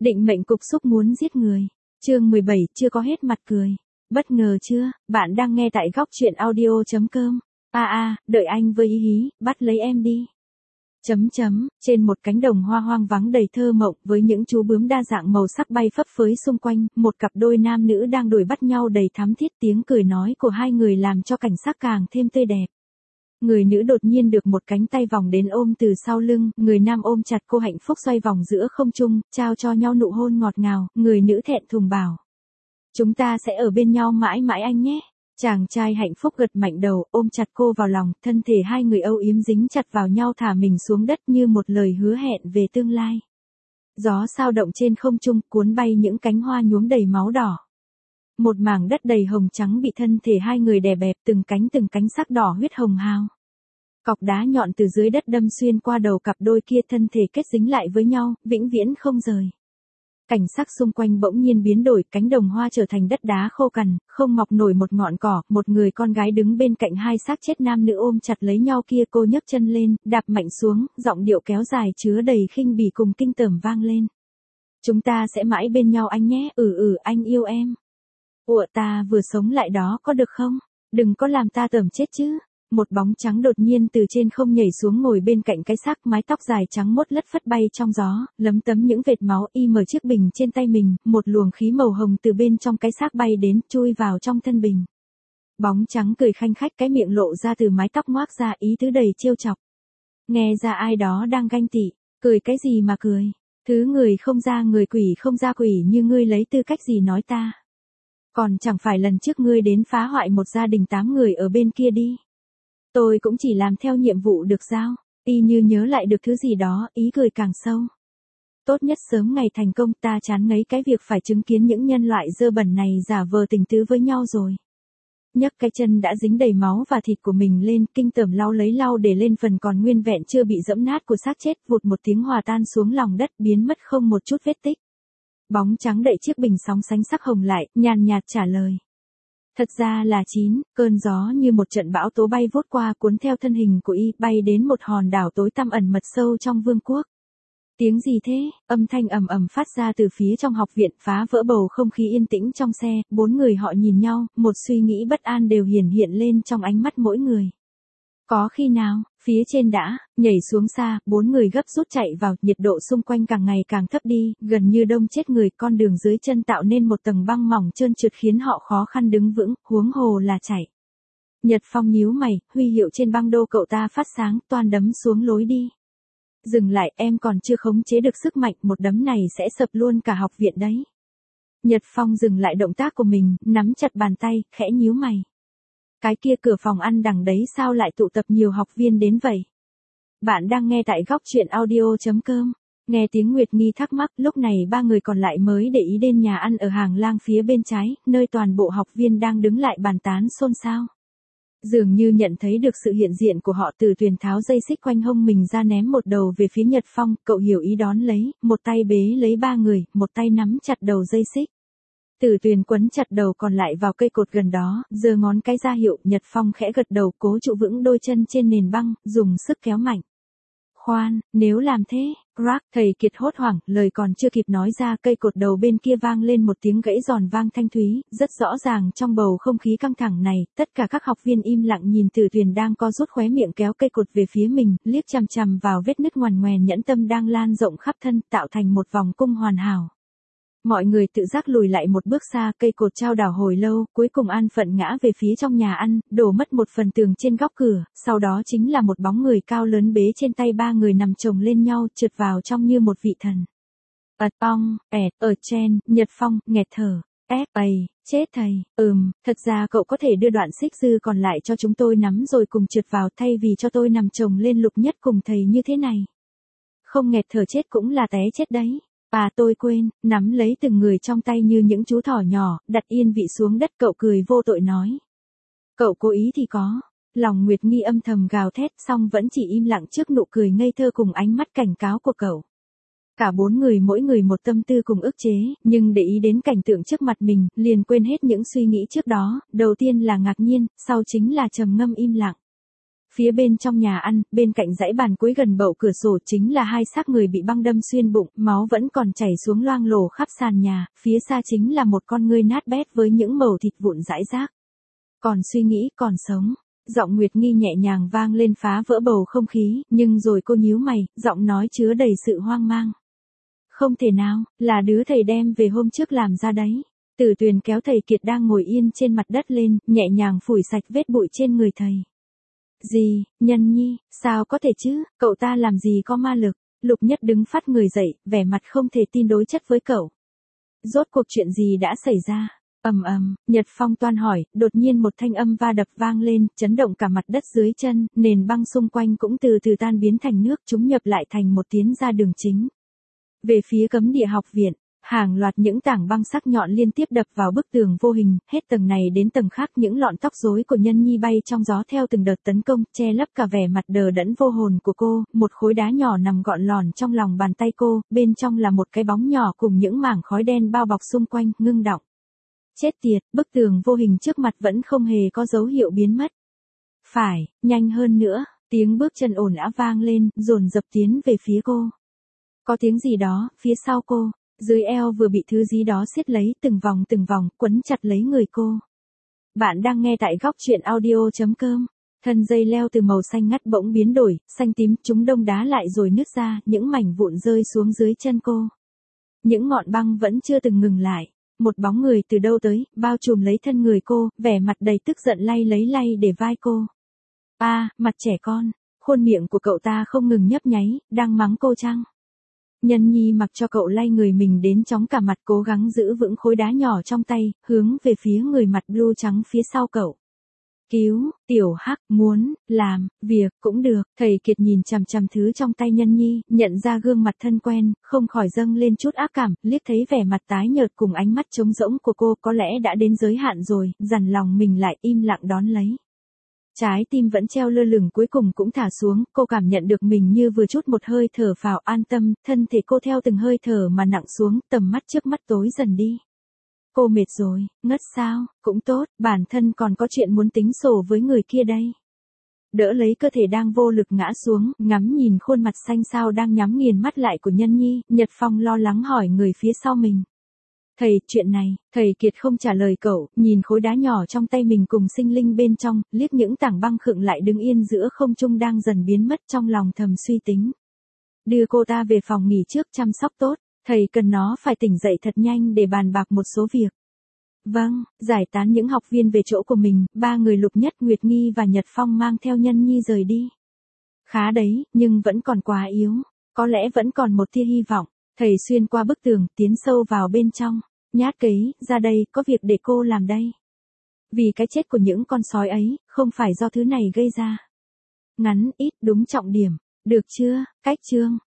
Định mệnh cục xúc muốn giết người. Chương 17 chưa có hết mặt cười. Bất ngờ chưa, bạn đang nghe tại góc truyện audio.com. Đợi anh với ý hí, bắt lấy em đi. Trên một cánh đồng hoa hoang vắng đầy thơ mộng với những chú bướm đa dạng màu sắc bay phấp phới xung quanh, một cặp đôi nam nữ đang đuổi bắt nhau đầy thắm thiết, tiếng cười nói của hai người làm cho cảnh sắc càng thêm tươi đẹp. Người nữ đột nhiên được một cánh tay vòng đến ôm từ sau lưng, người nam ôm chặt cô hạnh phúc xoay vòng giữa không trung, trao cho nhau nụ hôn ngọt ngào, người nữ thẹn thùng bảo. Chúng ta sẽ ở bên nhau mãi mãi anh nhé. Chàng trai hạnh phúc gật mạnh đầu, ôm chặt cô vào lòng, thân thể hai người âu yếm dính chặt vào nhau thả mình xuống đất như một lời hứa hẹn về tương lai. Gió sao động trên không trung, cuốn bay những cánh hoa nhuốm đầy máu đỏ. Một mảng đất đầy hồng trắng bị thân thể hai người đè bẹp, từng cánh sắc đỏ huyết hồng hào. Cọc đá nhọn từ dưới đất đâm xuyên qua đầu cặp đôi kia, thân thể kết dính lại với nhau, vĩnh viễn không rời. Cảnh sắc xung quanh bỗng nhiên biến đổi, cánh đồng hoa trở thành đất đá khô cằn, không mọc nổi một ngọn cỏ, một người con gái đứng bên cạnh hai xác chết nam nữ ôm chặt lấy nhau kia, cô nhấc chân lên, đạp mạnh xuống, giọng điệu kéo dài chứa đầy khinh bỉ cùng kinh tởm vang lên. Chúng ta sẽ mãi bên nhau anh nhé, anh yêu em. Ủa ta vừa sống lại đó có được không? Đừng có làm ta tởm chết chứ. Một bóng trắng đột nhiên từ trên không nhảy xuống ngồi bên cạnh cái xác, mái tóc dài trắng mốt lất phất bay trong gió, lấm tấm những vệt máu, y mở chiếc bình trên tay mình, một luồng khí màu hồng từ bên trong cái xác bay đến, chui vào trong thân bình. Bóng trắng cười khanh khách, cái miệng lộ ra từ mái tóc ngoác ra, ý tứ đầy trêu chọc. Nghe ra ai đó đang ganh tị, cười cái gì mà cười, thứ người không ra người, quỷ không ra quỷ như ngươi lấy tư cách gì nói ta. Còn chẳng phải lần trước ngươi đến phá hoại một gia đình 8 người ở bên kia đi. Tôi cũng chỉ làm theo nhiệm vụ được giao, y như nhớ lại được thứ gì đó, ý cười càng sâu. Tốt nhất sớm ngày thành công, ta chán ngấy cái việc phải chứng kiến những nhân loại dơ bẩn này giả vờ tình tứ với nhau rồi. Nhấc cái chân đã dính đầy máu và thịt của mình lên, kinh tởm lau lấy lau để lên phần còn nguyên vẹn chưa bị dẫm nát của xác chết, vụt một tiếng hòa tan xuống lòng đất, biến mất không một chút vết tích. Bóng trắng đậy chiếc bình sóng sánh sắc hồng lại, nhàn nhạt trả lời. Thật ra là 9, cơn gió như một trận bão tố bay vút qua, cuốn theo thân hình của y, bay đến một hòn đảo tối tăm ẩn mật sâu trong vương quốc. Tiếng gì thế? Âm thanh ầm ầm phát ra từ phía trong học viện, phá vỡ bầu không khí yên tĩnh trong xe, bốn người họ nhìn nhau, một suy nghĩ bất an đều hiển hiện lên trong ánh mắt mỗi người. Có khi nào, phía trên đã, nhảy xuống xa, bốn người gấp rút chạy vào, nhiệt độ xung quanh càng ngày càng thấp đi, gần như đông chết người, con đường dưới chân tạo nên một tầng băng mỏng trơn trượt khiến họ khó khăn đứng vững, huống hồ là chạy. Nhật Phong nhíu mày, huy hiệu trên băng đô cậu ta phát sáng, toan đấm xuống lối đi. Dừng lại, em còn chưa khống chế được sức mạnh, một đấm này sẽ sập luôn cả học viện đấy. Nhật Phong dừng lại động tác của mình, nắm chặt bàn tay, khẽ nhíu mày. Cái kia cửa phòng ăn đằng đấy sao lại tụ tập nhiều học viên đến vậy? Bạn đang nghe tại góc truyện audio.com. Nghe tiếng Nguyệt Nghi thắc mắc, lúc này ba người còn lại mới để ý đến nhà ăn ở hàng lang phía bên trái, nơi toàn bộ học viên đang đứng lại bàn tán xôn xao. Dường như nhận thấy được sự hiện diện của họ, Từ Tuyền tháo dây xích quanh hông mình ra ném một đầu về phía Nhật Phong, cậu hiểu ý đón lấy, một tay bế lấy ba người, một tay nắm chặt đầu dây xích. Từ Tuyền quấn chặt đầu còn lại vào cây cột gần đó, giơ ngón cái ra hiệu, Nhật Phong khẽ gật đầu, cố trụ vững đôi chân trên nền băng, dùng sức kéo mạnh. Khoan, nếu làm thế, crack, thầy Kiệt hốt hoảng, lời còn chưa kịp nói ra, cây cột đầu bên kia vang lên một tiếng gãy giòn vang thanh thúy, rất rõ ràng trong bầu không khí căng thẳng này, tất cả các học viên im lặng nhìn Từ Tuyền đang co rút khóe miệng kéo cây cột về phía mình, liếc chằm chằm vào vết nứt ngoằn ngoèn nhẫn tâm đang lan rộng khắp thân, tạo thành một vòng cung hoàn hảo. Mọi người tự giác lùi lại một bước xa, cây cột chao đảo hồi lâu, cuối cùng an phận ngã về phía trong nhà ăn, đổ mất một phần tường trên góc cửa, sau đó chính là một bóng người cao lớn bế trên tay ba người nằm chồng lên nhau, trượt vào trong như một vị thần. Pong, ở trên, Nhật Phong, nghẹt thở, chết thầy, thật ra cậu có thể đưa đoạn xích dư còn lại cho chúng tôi nắm rồi cùng trượt vào thay vì cho tôi nằm chồng lên Lục Nhất cùng thầy như thế này. Không nghẹt thở chết cũng là té chết đấy. Tôi quên, nắm lấy từng người trong tay như những chú thỏ nhỏ, đặt yên vị xuống đất, cậu cười vô tội nói. Cậu cố ý thì có. Lòng Nguyệt Nghi âm thầm gào thét, xong vẫn chỉ im lặng trước nụ cười ngây thơ cùng ánh mắt cảnh cáo của cậu. Cả bốn người mỗi người một tâm tư cùng ức chế, nhưng để ý đến cảnh tượng trước mặt mình, liền quên hết những suy nghĩ trước đó, đầu tiên là ngạc nhiên, sau chính là trầm ngâm im lặng. Phía bên trong nhà ăn, bên cạnh dãy bàn cuối gần bậu cửa sổ chính là hai xác người bị băng đâm xuyên bụng, máu vẫn còn chảy xuống loang lổ khắp sàn nhà, phía xa chính là một con ngươi nát bét với những mẩu thịt vụn rải rác. Còn suy nghĩ, còn sống. Giọng Nguyệt Nghi nhẹ nhàng vang lên phá vỡ bầu không khí, nhưng rồi cô nhíu mày, giọng nói chứa đầy sự hoang mang. Không thể nào, là đứa thầy đem về hôm trước làm ra đấy. Tử Tuyền kéo thầy Kiệt đang ngồi yên trên mặt đất lên, nhẹ nhàng phủi sạch vết bụi trên người thầy. Gì, Nhân Nhi, sao có thể chứ, cậu ta làm gì có ma lực? Lục Nhất đứng phát người dậy, vẻ mặt không thể tin đối chất với cậu. Rốt cuộc chuyện gì đã xảy ra? Nhật Phong toan hỏi, đột nhiên một thanh âm va đập vang lên, chấn động cả mặt đất dưới chân, nền băng xung quanh cũng từ từ tan biến thành nước, chúng nhập lại thành một tiến ra đường chính. Về phía cấm địa học viện, hàng loạt những tảng băng sắc nhọn liên tiếp đập vào bức tường vô hình, hết tầng này đến tầng khác những lọn tóc rối của Nhân Nhi bay trong gió theo từng đợt tấn công, che lấp cả vẻ mặt đờ đẫn vô hồn của cô, một khối đá nhỏ nằm gọn lòn trong lòng bàn tay cô, bên trong là một cái bóng nhỏ cùng những mảng khói đen bao bọc xung quanh, ngưng đọng. Chết tiệt, bức tường vô hình trước mặt vẫn không hề có dấu hiệu biến mất. Phải, nhanh hơn nữa, tiếng bước chân ồn ào vang lên, dồn dập tiến về phía cô. Có tiếng gì đó, phía sau cô, dưới eo vừa bị thứ gì đó siết lấy, từng vòng, quấn chặt lấy người cô. Bạn đang nghe tại góc truyện audio.com. Thân dây leo từ màu xanh ngắt bỗng biến đổi, xanh tím, chúng đông đá lại rồi nứt ra, những mảnh vụn rơi xuống dưới chân cô. Những ngọn băng vẫn chưa từng ngừng lại. Một bóng người từ đâu tới, bao trùm lấy thân người cô, vẻ mặt đầy tức giận lay để vai cô. Mặt trẻ con, khuôn miệng của cậu ta không ngừng nhấp nháy, đang mắng cô chăng? Nhân Nhi mặc cho cậu lay người mình đến chóng cả mặt, cố gắng giữ vững khối đá nhỏ trong tay, hướng về phía người mặt blue trắng phía sau cậu. Cứu, Tiểu Hắc, muốn, làm, việc, cũng được. Thầy Kiệt nhìn chằm chằm thứ trong tay Nhân Nhi, nhận ra gương mặt thân quen, không khỏi dâng lên chút ác cảm, liếc thấy vẻ mặt tái nhợt cùng ánh mắt trống rỗng của cô, có lẽ đã đến giới hạn rồi, dằn lòng mình lại im lặng đón lấy. Trái tim vẫn treo lơ lửng cuối cùng cũng thả xuống, cô cảm nhận được mình như vừa chút một hơi thở vào, an tâm, thân thể cô theo từng hơi thở mà nặng xuống, tầm mắt trước mắt tối dần đi. Cô mệt rồi, ngất sao, cũng tốt, bản thân còn có chuyện muốn tính sổ với người kia đây. Đỡ lấy cơ thể đang vô lực ngã xuống, ngắm nhìn khuôn mặt xanh xao đang nhắm nghiền mắt lại của Nhân Nhi, Nhật Phong lo lắng hỏi người phía sau mình. Thầy, chuyện này, thầy Kiệt không trả lời cậu, nhìn khối đá nhỏ trong tay mình cùng sinh linh bên trong, liếc những tảng băng khựng lại đứng yên giữa không trung đang dần biến mất, trong lòng thầm suy tính. Đưa cô ta về phòng nghỉ trước, chăm sóc tốt, thầy cần nó phải tỉnh dậy thật nhanh để bàn bạc một số việc. Vâng, giải tán những học viên về chỗ của mình, ba người Lục Nhất, Nguyệt Nghi và Nhật Phong mang theo Nhân Nhi rời đi. Khá đấy, nhưng vẫn còn quá yếu, có lẽ vẫn còn một tia hy vọng. Thầy xuyên qua bức tường, tiến sâu vào bên trong. Nhát kế, ra đây, có việc để cô làm đây. Vì cái chết của những con sói ấy, không phải do thứ này gây ra. Ngắn, ít, đúng trọng điểm. Được chưa, cách chương.